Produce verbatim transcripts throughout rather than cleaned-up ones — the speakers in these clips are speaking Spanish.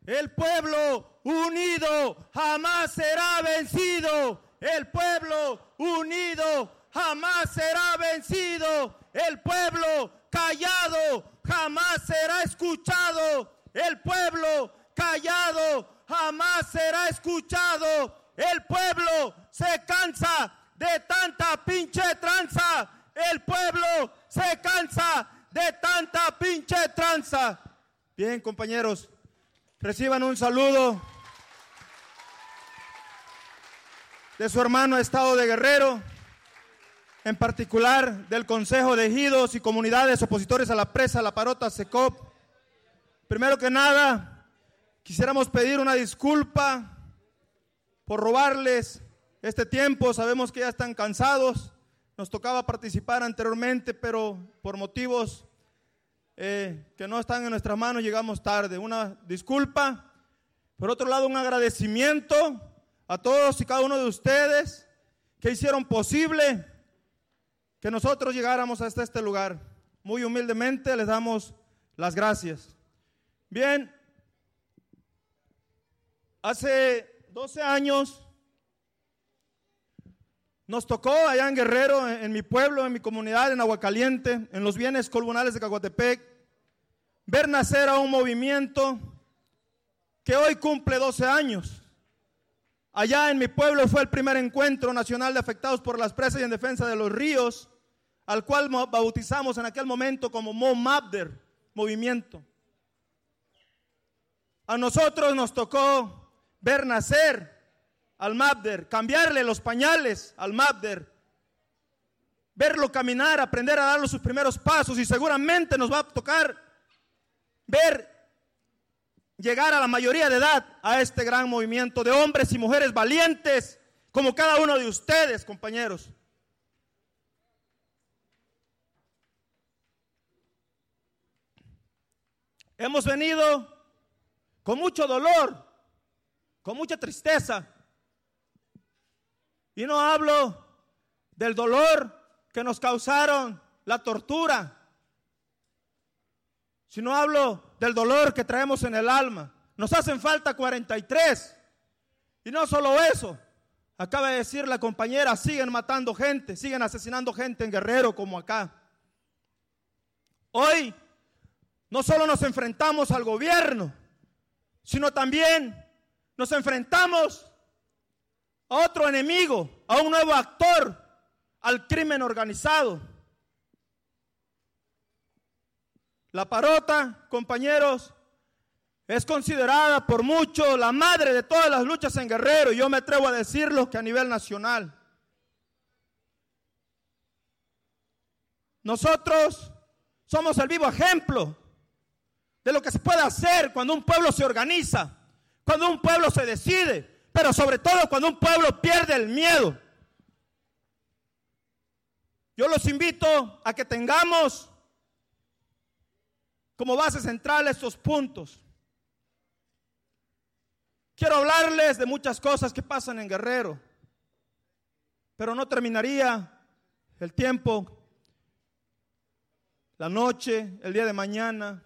El pueblo unido jamás será vencido. El pueblo unido jamás será vencido. El pueblo callado jamás será escuchado. El pueblo callado jamás será escuchado. El pueblo se cansa de tanta pinche tranza. El pueblo se cansa de tanta pinche tranza. Bien, compañeros, reciban un saludo de su hermano Estado de Guerrero, en particular del Consejo de Ejidos y Comunidades Opositores a la Presa La Parota SECOP. Primero que nada, quisiéramos pedir una disculpa por robarles este tiempo. Sabemos que ya están cansados, nos tocaba participar anteriormente, pero por motivos eh, que no están en nuestras manos llegamos tarde. Una disculpa. Por otro lado, un agradecimiento a todos y cada uno de ustedes que hicieron posible que nosotros llegáramos hasta este lugar. Muy humildemente les damos las gracias. Bien, hace doce años nos tocó allá en Guerrero, en, en mi pueblo, en mi comunidad, en Aguacaliente, en los bienes colmunales de Caguatepec, ver nacer a un movimiento que hoy cumple doce años. Allá en mi pueblo fue el primer encuentro nacional de afectados por las presas y en defensa de los ríos, al cual bautizamos en aquel momento como MOMABDER, movimiento. A nosotros nos tocó ver nacer al MABDER, cambiarle los pañales al MABDER, verlo caminar, aprender a dar sus primeros pasos, y seguramente nos va a tocar ver llegar a la mayoría de edad a este gran movimiento de hombres y mujeres valientes como cada uno de ustedes, compañeros. Hemos venido con mucho dolor, con mucha tristeza, y no hablo del dolor que nos causaron la tortura, sino hablo del dolor que traemos en el alma. Nos hacen falta cuarenta y tres, y no solo eso, acaba de decir la compañera, siguen matando gente, siguen asesinando gente en Guerrero como acá. Hoy no solo nos enfrentamos al gobierno, sino también nos enfrentamos a otro enemigo, a un nuevo actor, al crimen organizado. La Parota, compañeros, es considerada por muchos la madre de todas las luchas en Guerrero, y yo me atrevo a decirlo que a nivel nacional. Nosotros somos el vivo ejemplo de lo que se puede hacer cuando un pueblo se organiza, cuando un pueblo se decide, pero sobre todo cuando un pueblo pierde el miedo. Yo los invito a que tengamos como base central estos puntos. Quiero hablarles de muchas cosas que pasan en Guerrero, pero no terminaría el tiempo, la noche, el día de mañana.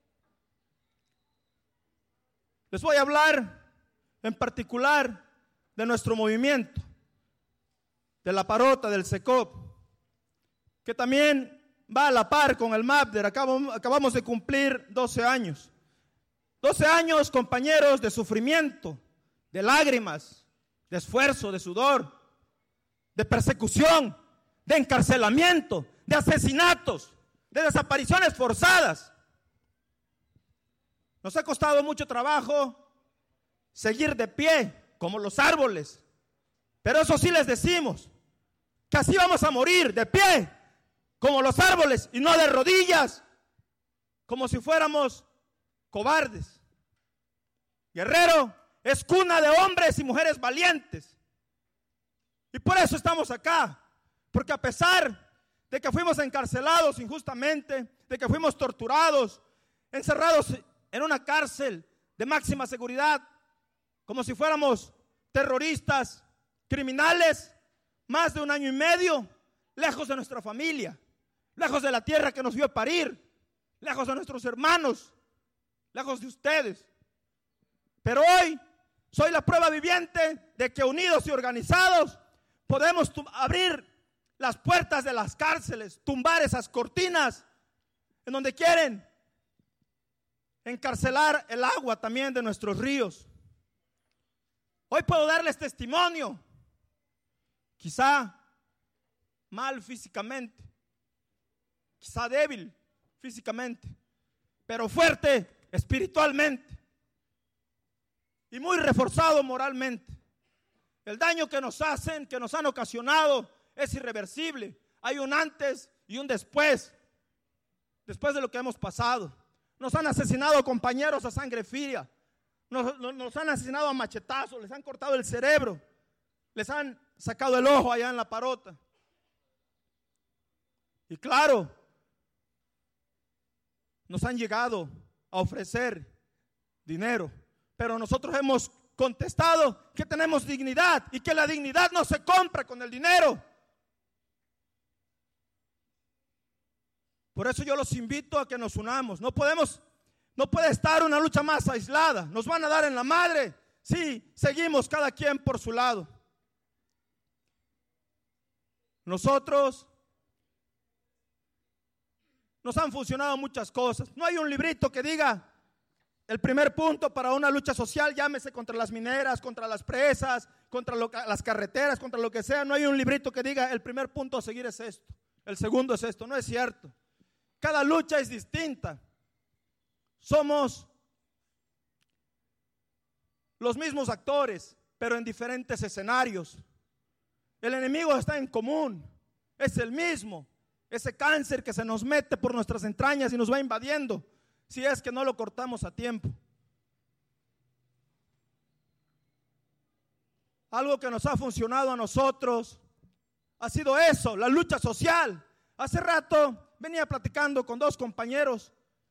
Les voy a hablar en particular de nuestro movimiento, de la Parota, del SECOP, que también va a la par con el MABDER. Acabamos, acabamos de cumplir doce años. doce años, compañeros, de sufrimiento, de lágrimas, de esfuerzo, de sudor, de persecución, de encarcelamiento, de asesinatos, de desapariciones forzadas. Nos ha costado mucho trabajo seguir de pie como los árboles, pero eso sí les decimos, que así vamos a morir, de pie como los árboles, y no de rodillas como si fuéramos cobardes. Guerrero es cuna de hombres y mujeres valientes, y por eso estamos acá, porque a pesar de que fuimos encarcelados injustamente, de que fuimos torturados, encerrados en una cárcel de máxima seguridad, como si fuéramos terroristas, criminales, más de un año y medio, lejos de nuestra familia, lejos de la tierra que nos vio parir, lejos de nuestros hermanos, lejos de ustedes. Pero hoy soy la prueba viviente de que unidos y organizados podemos tu- abrir las puertas de las cárceles, tumbar esas cortinas en donde quieren encarcelar el agua también de nuestros ríos. Hoy puedo darles testimonio, quizá mal físicamente, quizá débil físicamente, pero fuerte espiritualmente y muy reforzado moralmente. El daño que nos hacen, que nos han ocasionado, es irreversible. Hay un antes y un después, después de lo que hemos pasado. Nos han asesinado compañeros a sangre fría, nos, nos han asesinado a machetazos, les han cortado el cerebro, les han sacado el ojo allá en la parota. Y claro, nos han llegado a ofrecer dinero, pero nosotros hemos contestado que tenemos dignidad y que la dignidad no se compra con el dinero. Por eso yo los invito a que nos unamos. No podemos, no puede estar una lucha más aislada. Nos van a dar en la madre si seguimos cada quien por su lado. Nosotros nos han funcionado muchas cosas. No hay un librito que diga el primer punto para una lucha social, llámese contra las mineras, contra las presas, contra lo, las carreteras, contra lo que sea. No hay un librito que diga el primer punto a seguir es esto, el segundo es esto. No es cierto. Cada lucha es distinta. Somos los mismos actores, pero en diferentes escenarios. El enemigo está en común, es el mismo. Ese cáncer que se nos mete por nuestras entrañas y nos va invadiendo, si es que no lo cortamos a tiempo. Algo que nos ha funcionado a nosotros ha sido eso, la lucha social. Hace rato venía platicando con dos compañeros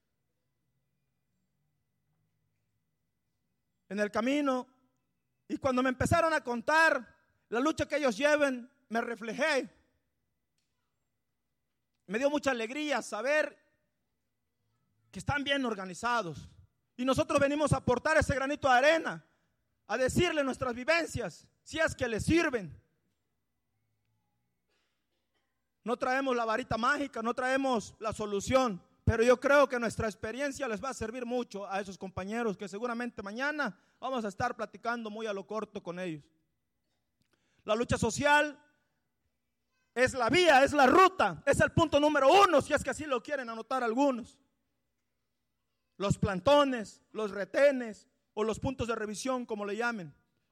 en el camino y cuando me empezaron a contar la lucha que ellos lleven, me reflejé. Me dio mucha alegría saber que están bien organizados y nosotros venimos a aportar ese granito de arena, a decirle nuestras vivencias, si es que les sirven. No traemos la varita mágica, no traemos la solución, pero yo creo que nuestra experiencia les va a servir mucho a esos compañeros que seguramente mañana vamos a estar platicando muy a lo corto con ellos. La lucha social es la vía, es la ruta, es el punto número uno, si es que así lo quieren anotar algunos. Los plantones, los retenes o los puntos de revisión, como le llamen.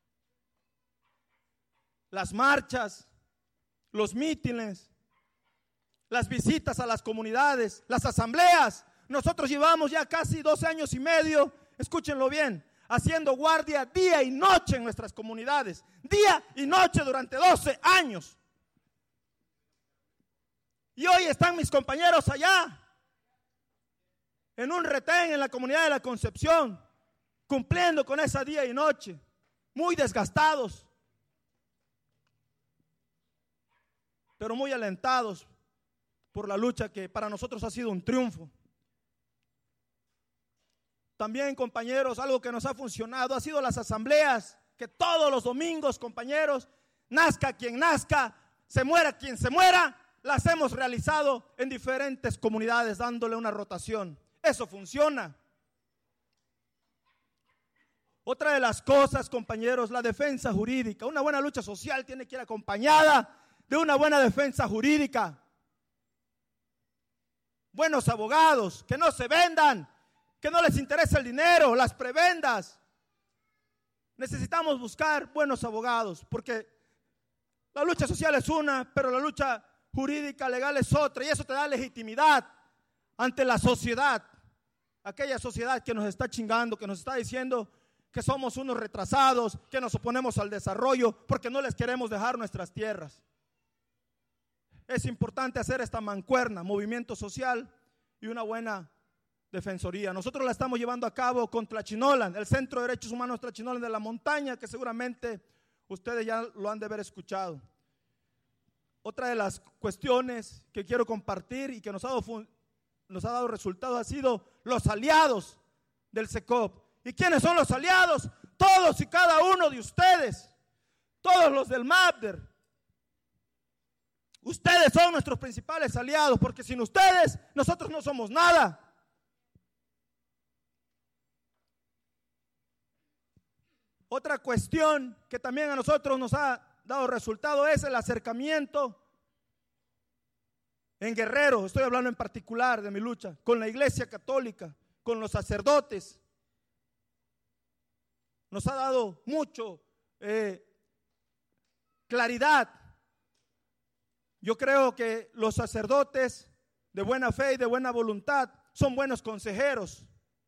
Las marchas, los mítines, las visitas a las comunidades, las asambleas. Nosotros llevamos ya casi doce años y medio, escúchenlo bien, haciendo guardia día y noche en nuestras comunidades. Día y noche durante doce años. Y hoy están mis compañeros allá, en un retén en la comunidad de la Concepción, cumpliendo con esa día y noche, muy desgastados, pero muy alentados por la lucha que para nosotros ha sido un triunfo. También, compañeros, algo que nos ha funcionado ha sido las asambleas, que todos los domingos, compañeros, nazca quien nazca, se muera quien se muera, las hemos realizado en diferentes comunidades dándole una rotación. Eso funciona. Otra de las cosas, compañeros, la defensa jurídica. Una buena lucha social tiene que ir acompañada de una buena defensa jurídica. Buenos abogados, que no se vendan, que no les interese el dinero, las prebendas. Necesitamos buscar buenos abogados, porque la lucha social es una, pero la lucha jurídica legal es otra, y eso te da legitimidad ante la sociedad, aquella sociedad que nos está chingando, que nos está diciendo que somos unos retrasados, que nos oponemos al desarrollo porque no les queremos dejar nuestras tierras. Es importante hacer esta mancuerna, movimiento social y una buena defensoría. Nosotros la estamos llevando a cabo con Tlachinolan, el Centro de Derechos Humanos Tlachinolan de la Montaña, que seguramente ustedes ya lo han de haber escuchado. Otra de las cuestiones que quiero compartir y que nos ha dado, nos ha dado resultados ha sido los aliados del SECOP. ¿Y quiénes son los aliados? Todos y cada uno de ustedes, todos los del MAPDER. Ustedes son nuestros principales aliados, porque sin ustedes nosotros no somos nada. Otra cuestión que también a nosotros nos ha dado resultado es el acercamiento en Guerrero. Estoy hablando en particular de mi lucha con la Iglesia Católica, con los sacerdotes. Nos ha dado mucho eh, claridad. Yo creo que los sacerdotes de buena fe y de buena voluntad son buenos consejeros.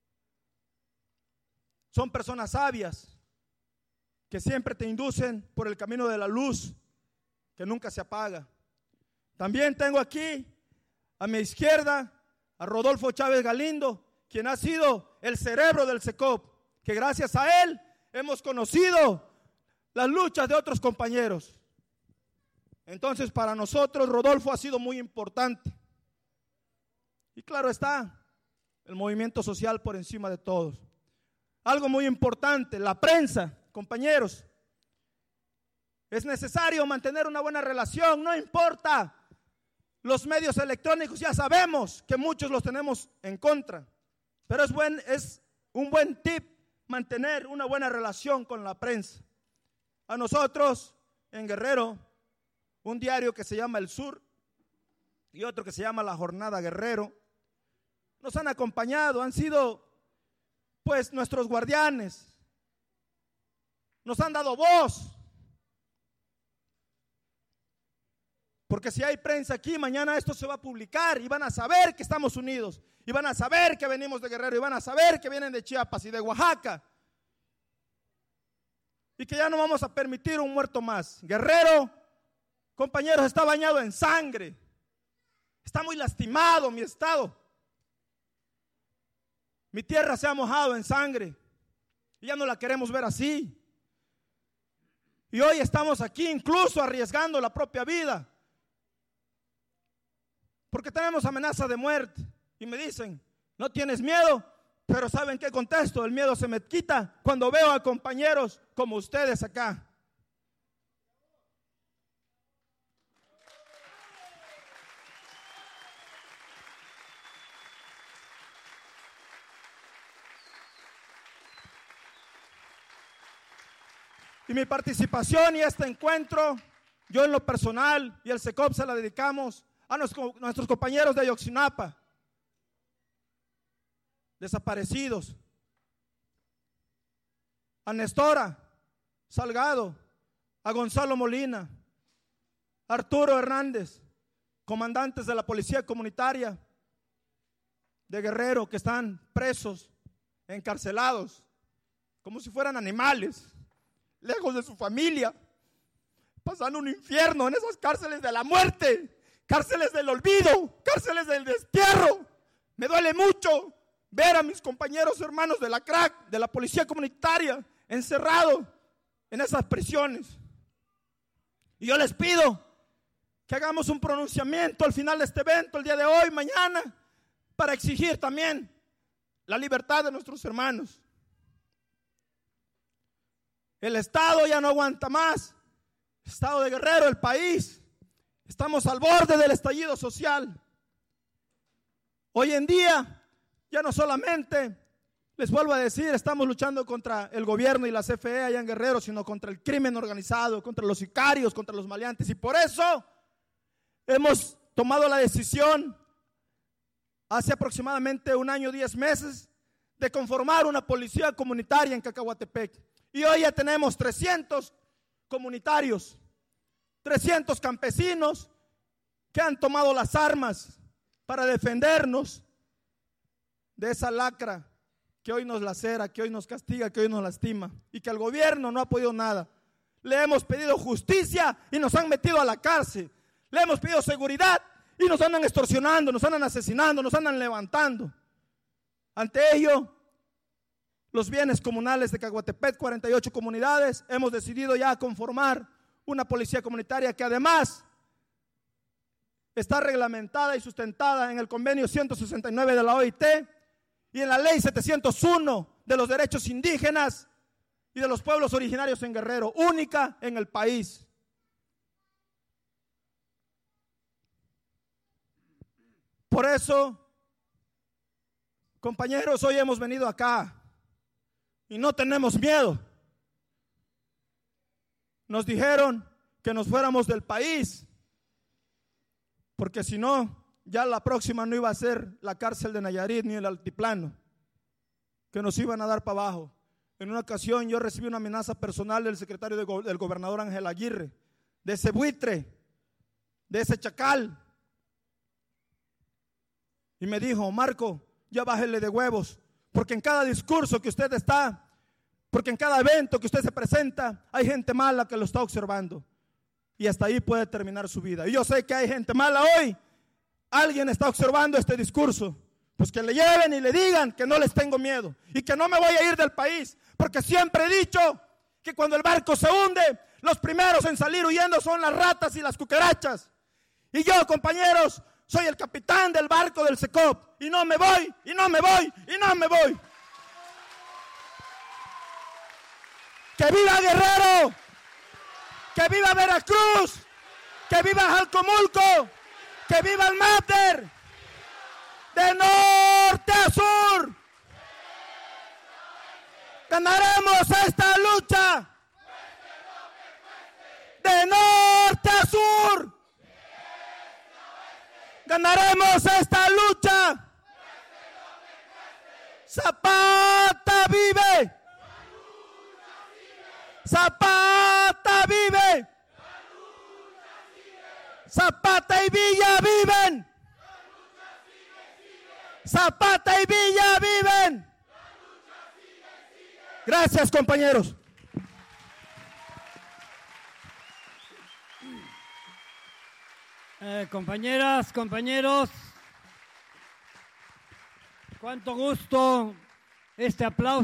Son personas sabias que siempre te inducen por el camino de la luz, que nunca se apaga. También tengo aquí a mi izquierda a Rodolfo Chávez Galindo, quien ha sido el cerebro del SECOP, que gracias a él hemos conocido las luchas de otros compañeros. Entonces, para nosotros Rodolfo ha sido muy importante. Y claro está, el movimiento social por encima de todos. Algo muy importante, la prensa, compañeros. Es necesario mantener una buena relación, no importa los medios electrónicos, ya sabemos que muchos los tenemos en contra, pero es, buen, es un buen tip mantener una buena relación con la prensa. A nosotros en Guerrero, un diario que se llama El Sur y otro que se llama La Jornada Guerrero, nos han acompañado, han sido pues nuestros guardianes, nos han dado voz. Porque si hay prensa aquí, mañana esto se va a publicar y van a saber que estamos unidos, y van a saber que venimos de Guerrero, y van a saber que vienen de Chiapas y de Oaxaca, y que ya no vamos a permitir un muerto más. Guerrero, compañeros, está bañado en sangre, está muy lastimado mi estado, mi tierra se ha mojado en sangre y ya no la queremos ver así. Y hoy estamos aquí incluso arriesgando la propia vida, porque tenemos amenaza de muerte. Y me dicen, ¿no tienes miedo? Pero ¿saben qué contesto? El miedo se me quita cuando veo a compañeros como ustedes acá. Y mi participación y este encuentro, yo en lo personal y el SECOP se la dedicamos a nuestros, nuestros compañeros de Ayotzinapa, desaparecidos, a Nestora Salgado, a Gonzalo Molina, a Arturo Hernández, comandantes de la Policía Comunitaria de Guerrero, que están presos, encarcelados, como si fueran animales, lejos de su familia, pasando un infierno en esas cárceles de la muerte, cárceles del olvido, cárceles del destierro. Me duele mucho ver a mis compañeros hermanos de la C R A C, de la Policía Comunitaria, encerrados en esas prisiones. Y yo les pido que hagamos un pronunciamiento al final de este evento, el día de hoy, mañana, para exigir también la libertad de nuestros hermanos. El Estado ya no aguanta más. El Estado de Guerrero, el país, estamos al borde del estallido social. Hoy en día, ya no solamente, les vuelvo a decir, estamos luchando contra el gobierno y la C F E allá en Guerrero, sino contra el crimen organizado, contra los sicarios, contra los maleantes. Y por eso hemos tomado la decisión, hace aproximadamente un año, diez meses, de conformar una policía comunitaria en Cacahuatepec. Y hoy ya tenemos trescientos comunitarios, trescientos campesinos que han tomado las armas para defendernos de esa lacra que hoy nos lacera, que hoy nos castiga, que hoy nos lastima, y que el gobierno no ha podido nada. Le hemos pedido justicia y nos han metido a la cárcel. Le hemos pedido seguridad y nos andan extorsionando, nos andan asesinando, nos andan levantando. Ante ello, los bienes comunales de Cacahuatepec, cuarenta y ocho comunidades, hemos decidido ya conformar una policía comunitaria que además está reglamentada y sustentada en el convenio ciento sesenta y nueve de la O I T y en la ley setecientos uno de los derechos indígenas y de los pueblos originarios en Guerrero, única en el país. Por eso, compañeros, hoy hemos venido acá y no tenemos miedo. Nos dijeron que nos fuéramos del país, porque si no, ya la próxima no iba a ser la cárcel de Nayarit ni el altiplano, que nos iban a dar para abajo. En una ocasión yo recibí una amenaza personal del secretario de go- del gobernador Ángel Aguirre, de ese buitre, de ese chacal, y me dijo: Marco, ya bájele de huevos, porque en cada discurso que usted está, porque en cada evento que usted se presenta, hay gente mala que lo está observando, y hasta ahí puede terminar su vida. Y yo sé que hay gente mala hoy. Alguien está observando este discurso, pues que le lleven y le digan que no les tengo miedo y que no me voy a ir del país, porque siempre he dicho que cuando el barco se hunde, los primeros en salir huyendo son las ratas y las cucarachas. Y yo, compañeros, soy el capitán del barco del SECOP y no me voy, y no me voy, y no me voy. ¡Que viva Guerrero! ¡Que viva Veracruz! ¡Que viva Jalcomulco! ¡Que viva el Máter! ¡De norte a sur! ¡Ganaremos esta lucha! ¡De norte a sur! ¡Ganaremos esta lucha! ¡Zapata vive! ¡Zapata vive! ¡Zapata y Villa viven! ¡Zapata y Villa viven! Gracias, compañeros. Eh, compañeras, compañeros, cuánto gusto este aplauso.